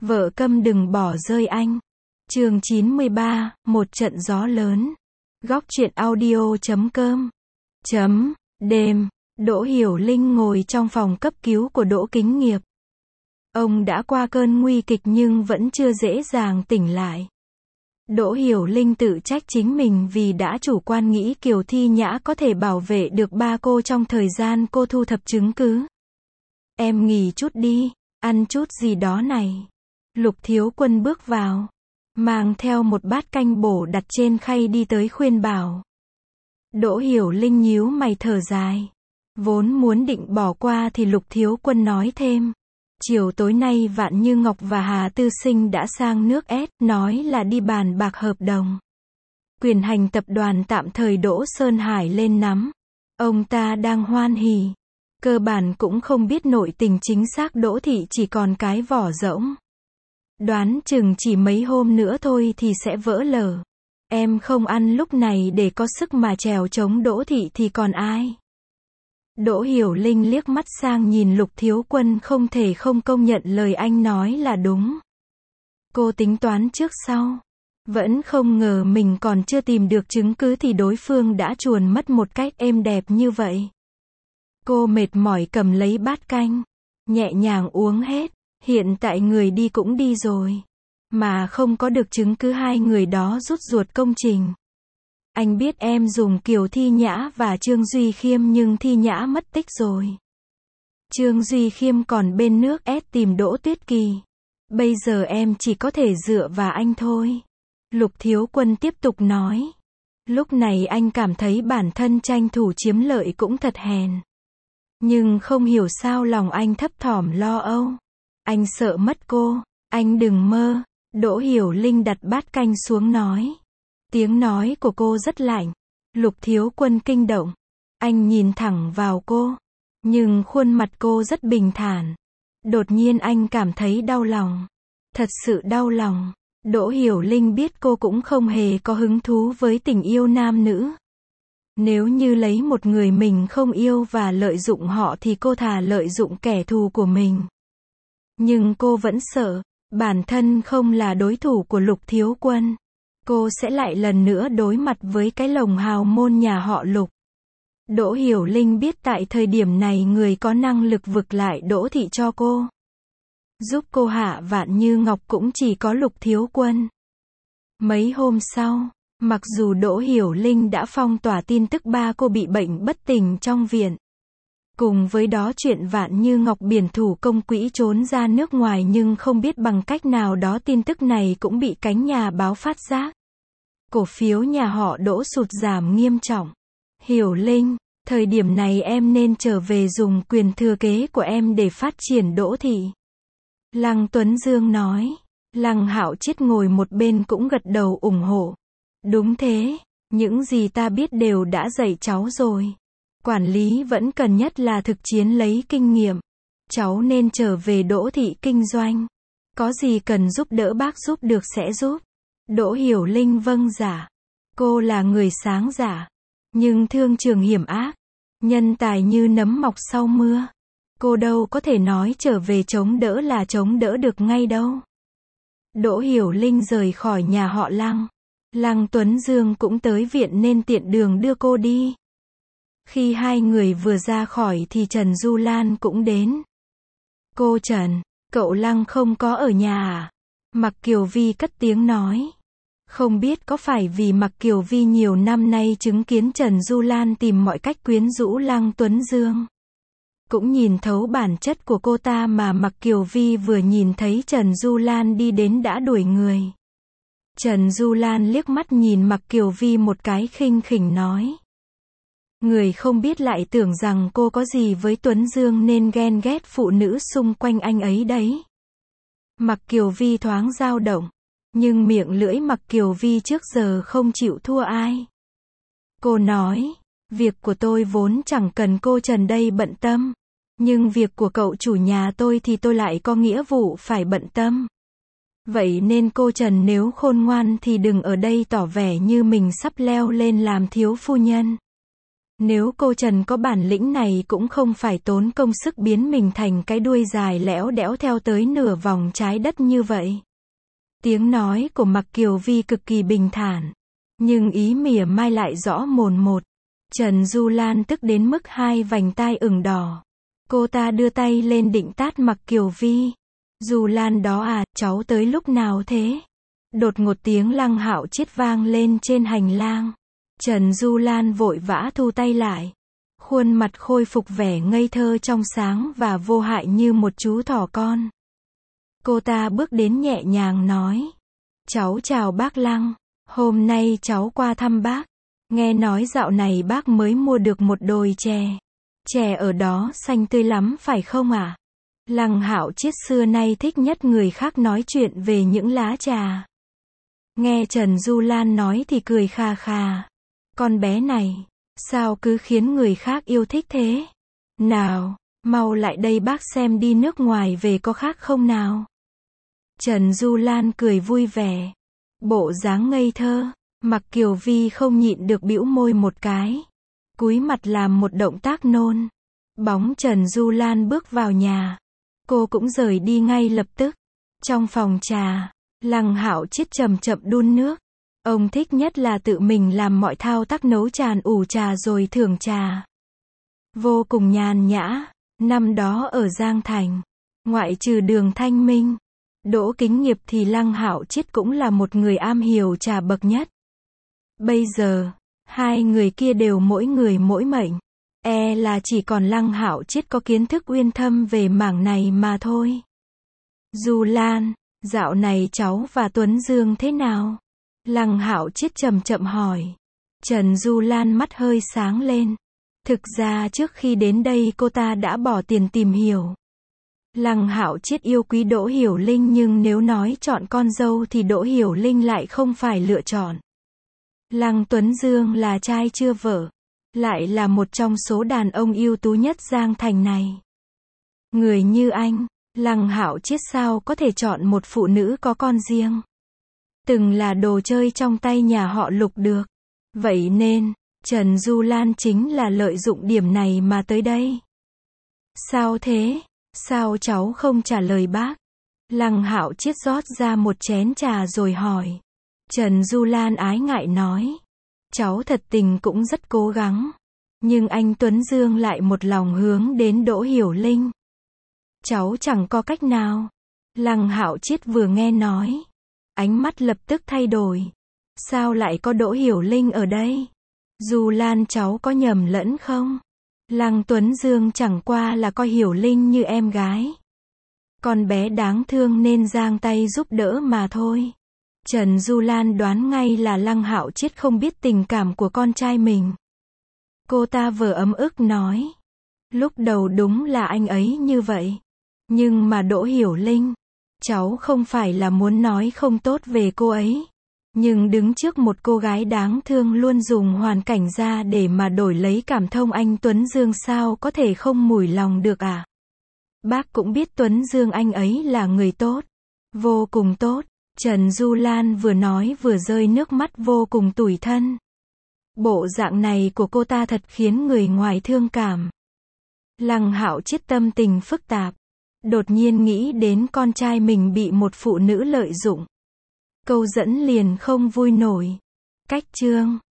Vợ câm đừng bỏ rơi anh. Chương 93, một trận gió lớn. Góc truyện audio.com. Đêm, Đỗ Hiểu Linh ngồi trong phòng cấp cứu của Đỗ Kính Nghiệp. Ông đã qua cơn nguy kịch nhưng vẫn chưa dễ dàng tỉnh lại. Đỗ Hiểu Linh tự trách chính mình vì đã chủ quan nghĩ Kiều Thi Nhã có thể bảo vệ được ba cô trong thời gian cô thu thập chứng cứ. Em nghỉ chút đi, ăn chút gì đó này. Lục Thiếu Quân bước vào, mang theo một bát canh bổ đặt trên khay đi tới khuyên bảo. Đỗ Hiểu Linh nhíu mày thở dài. Vốn muốn định bỏ qua thì Lục Thiếu Quân nói thêm. Chiều tối nay Vạn Như Ngọc và Hà Tư Sinh đã sang nước S, nói là đi bàn bạc hợp đồng. Quyền hành tập đoàn tạm thời Đỗ Sơn Hải lên nắm. Ông ta đang hoan hỉ. Cơ bản cũng không biết nội tình chính xác Đỗ Thị chỉ còn cái vỏ rỗng. Đoán chừng chỉ mấy hôm nữa thôi thì sẽ vỡ lở. Em không ăn lúc này để có sức mà trèo chống Đỗ Thị thì còn ai. Đỗ Hiểu Linh liếc mắt sang nhìn Lục Thiếu Quân, không thể không công nhận lời anh nói là đúng. Cô tính toán trước sau. Vẫn không ngờ mình còn chưa tìm được chứng cứ thì đối phương đã chuồn mất một cách êm đẹp như vậy. Cô mệt mỏi cầm lấy bát canh, nhẹ nhàng uống hết. Hiện tại người đi cũng đi rồi, mà không có được chứng cứ hai người đó rút ruột công trình. Anh biết em dùng Kiều Thi Nhã và Trương Duy Khiêm nhưng Thi Nhã mất tích rồi. Trương Duy Khiêm còn bên nước S tìm Đỗ Tuyết Kỳ. Bây giờ em chỉ có thể dựa vào anh thôi. Lục Thiếu Quân tiếp tục nói. Lúc này anh cảm thấy bản thân tranh thủ chiếm lợi cũng thật hèn. Nhưng không hiểu sao lòng anh thấp thỏm lo âu. Anh sợ mất cô, anh đừng mơ. Đỗ Hiểu Linh đặt bát canh xuống nói. Tiếng nói của cô rất lạnh. Lục Thiếu Quân kinh động. Anh nhìn thẳng vào cô. Nhưng khuôn mặt cô rất bình thản. Đột nhiên anh cảm thấy đau lòng. Thật sự đau lòng. Đỗ Hiểu Linh biết cô cũng không hề có hứng thú với tình yêu nam nữ. Nếu như lấy một người mình không yêu và lợi dụng họ thì cô thà lợi dụng kẻ thù của mình. Nhưng cô vẫn sợ, bản thân không là đối thủ của Lục Thiếu Quân. Cô sẽ lại lần nữa đối mặt với cái lồng hào môn nhà họ Lục. Đỗ Hiểu Linh biết tại thời điểm này người có năng lực vực lại Đỗ Thị cho cô. Giúp cô hạ Vạn Như Ngọc cũng chỉ có Lục Thiếu Quân. Mấy hôm sau, mặc dù Đỗ Hiểu Linh đã phong tỏa tin tức ba cô bị bệnh bất tỉnh trong viện. Cùng với đó chuyện Vạn Như Ngọc biển thủ công quỹ trốn ra nước ngoài nhưng không biết bằng cách nào đó tin tức này cũng bị cánh nhà báo phát giác. Cổ phiếu nhà họ Đỗ sụt giảm nghiêm trọng. Hiểu Linh, thời điểm này em nên trở về dùng quyền thừa kế của em để phát triển Đỗ Thị. Lăng Tuấn Dương nói. Lăng Hạo Chiết ngồi một bên cũng gật đầu ủng hộ. Đúng thế, những gì ta biết đều đã dạy cháu rồi. Quản lý vẫn cần nhất là thực chiến lấy kinh nghiệm. Cháu nên trở về Đỗ Thị kinh doanh. Có gì cần giúp đỡ bác giúp được sẽ giúp. Đỗ Hiểu Linh vâng dạ. Cô là người sáng dạ. Nhưng thương trường hiểm ác. Nhân tài như nấm mọc sau mưa. Cô đâu có thể nói trở về chống đỡ là chống đỡ được ngay đâu. Đỗ Hiểu Linh rời khỏi nhà họ Lăng. Lăng Tuấn Dương cũng tới viện nên tiện đường đưa cô đi. Khi hai người vừa ra khỏi thì Trần Du Lan cũng đến. Cô Trần, cậu Lăng không có ở nhà à? Mạc Kiều Vi cất tiếng nói. Không biết có phải vì Mạc Kiều Vi nhiều năm nay chứng kiến Trần Du Lan tìm mọi cách quyến rũ Lăng Tuấn Dương. Cũng nhìn thấu bản chất của cô ta mà Mạc Kiều Vi vừa nhìn thấy Trần Du Lan đi đến đã đuổi người. Trần Du Lan liếc mắt nhìn Mạc Kiều Vi một cái khinh khỉnh nói. Người không biết lại tưởng rằng cô có gì với Tuấn Dương nên ghen ghét phụ nữ xung quanh anh ấy đấy. Mạc Kiều Vi thoáng dao động. Nhưng miệng lưỡi Mạc Kiều Vi trước giờ không chịu thua ai. Cô nói, việc của tôi vốn chẳng cần cô Trần đây bận tâm. Nhưng việc của cậu chủ nhà tôi thì tôi lại có nghĩa vụ phải bận tâm. Vậy nên cô Trần nếu khôn ngoan thì đừng ở đây tỏ vẻ như mình sắp leo lên làm thiếu phu nhân. Nếu cô Trần có bản lĩnh này cũng không phải tốn công sức biến mình thành cái đuôi dài lẽo đẽo theo tới nửa vòng trái đất như vậy. Tiếng nói của Mạc Kiều Vi cực kỳ bình thản, nhưng ý mỉa mai lại rõ mồn một. Trần Du Lan tức đến mức hai vành tai ửng đỏ. Cô ta đưa tay lên định tát Mạc Kiều Vi. Du Lan đó à, cháu tới lúc nào thế? Đột ngột tiếng Lăng Hạo Chiết vang lên trên hành lang. Trần Du Lan vội vã thu tay lại. Khuôn mặt khôi phục vẻ ngây thơ trong sáng và vô hại như một chú thỏ con. Cô ta bước đến nhẹ nhàng nói. Cháu chào bác Lăng. Hôm nay cháu qua thăm bác. Nghe nói dạo này bác mới mua được một đồi chè. Chè ở đó xanh tươi lắm phải không ạ? Lăng Hạo Chiết xưa nay thích nhất người khác nói chuyện về những lá trà. Nghe Trần Du Lan nói thì cười khà khà. Con bé này, sao cứ khiến người khác yêu thích thế? Nào, mau lại đây bác xem đi nước ngoài về có khác không nào? Trần Du Lan cười vui vẻ. Bộ dáng ngây thơ, Mạc Kiều Vi không nhịn được bĩu môi một cái. Cúi mặt làm một động tác nôn. Bóng Trần Du Lan bước vào nhà. Cô cũng rời đi ngay lập tức. Trong phòng trà, Lăng Hạo Chiết chậm chậm đun nước. Ông thích nhất là tự mình làm mọi thao tác nấu tràn ủ trà rồi thưởng trà. Vô cùng nhàn nhã. Năm đó ở Giang Thành, ngoại trừ Đường Thanh Minh, Đỗ Kính Nghiệp thì Lăng Hạo Chiết cũng là một người am hiểu trà bậc nhất. Bây giờ, hai người kia đều mỗi người mỗi mệnh. E là chỉ còn Lăng Hạo Chiết có kiến thức uyên thâm về mảng này mà thôi. Du Lan, dạo này cháu và Tuấn Dương thế nào? Lăng Hạo Chiết chậm chậm hỏi. Trần Du Lan mắt hơi sáng lên. Thực ra trước khi đến đây cô ta đã bỏ tiền tìm hiểu. Lăng Hạo Chiết yêu quý Đỗ Hiểu Linh nhưng nếu nói chọn con dâu thì Đỗ Hiểu Linh lại không phải lựa chọn. Lăng Tuấn Dương là trai chưa vợ, lại là một trong số đàn ông ưu tú nhất Giang Thành này. Người như anh, Lăng Hạo Chiết sao có thể chọn một phụ nữ có con riêng. Từng là đồ chơi trong tay nhà họ Lục được. Vậy nên, Trần Du Lan chính là lợi dụng điểm này mà tới đây. Sao thế? Sao cháu không trả lời bác? Lăng Hạo Chiết rót ra một chén trà rồi hỏi. Trần Du Lan ái ngại nói. Cháu thật tình cũng rất cố gắng. Nhưng anh Tuấn Dương lại một lòng hướng đến Đỗ Hiểu Linh. Cháu chẳng có cách nào. Lăng Hạo Chiết vừa nghe nói, ánh mắt lập tức thay đổi. Sao lại có Đỗ Hiểu Linh ở đây? Du Lan cháu có nhầm lẫn không? Lăng Tuấn Dương chẳng qua là coi Hiểu Linh như em gái. Con bé đáng thương nên giang tay giúp đỡ mà thôi. Trần Du Lan đoán ngay là Lăng Hạo Chiết không biết tình cảm của con trai mình. Cô ta vừa ấm ức nói. Lúc đầu đúng là anh ấy như vậy. Nhưng mà Đỗ Hiểu Linh, cháu không phải là muốn nói không tốt về cô ấy. Nhưng đứng trước một cô gái đáng thương luôn dùng hoàn cảnh ra để mà đổi lấy cảm thông anh Tuấn Dương sao có thể không mủi lòng được à? Bác cũng biết Tuấn Dương anh ấy là người tốt. Vô cùng tốt. Trần Du Lan vừa nói vừa rơi nước mắt vô cùng tủi thân. Bộ dạng này của cô ta thật khiến người ngoài thương cảm. Lăng Hạo Chiết tâm tình phức tạp. Đột nhiên nghĩ đến con trai mình bị một phụ nữ lợi dụng. Câu dẫn liền không vui nổi. Cách chương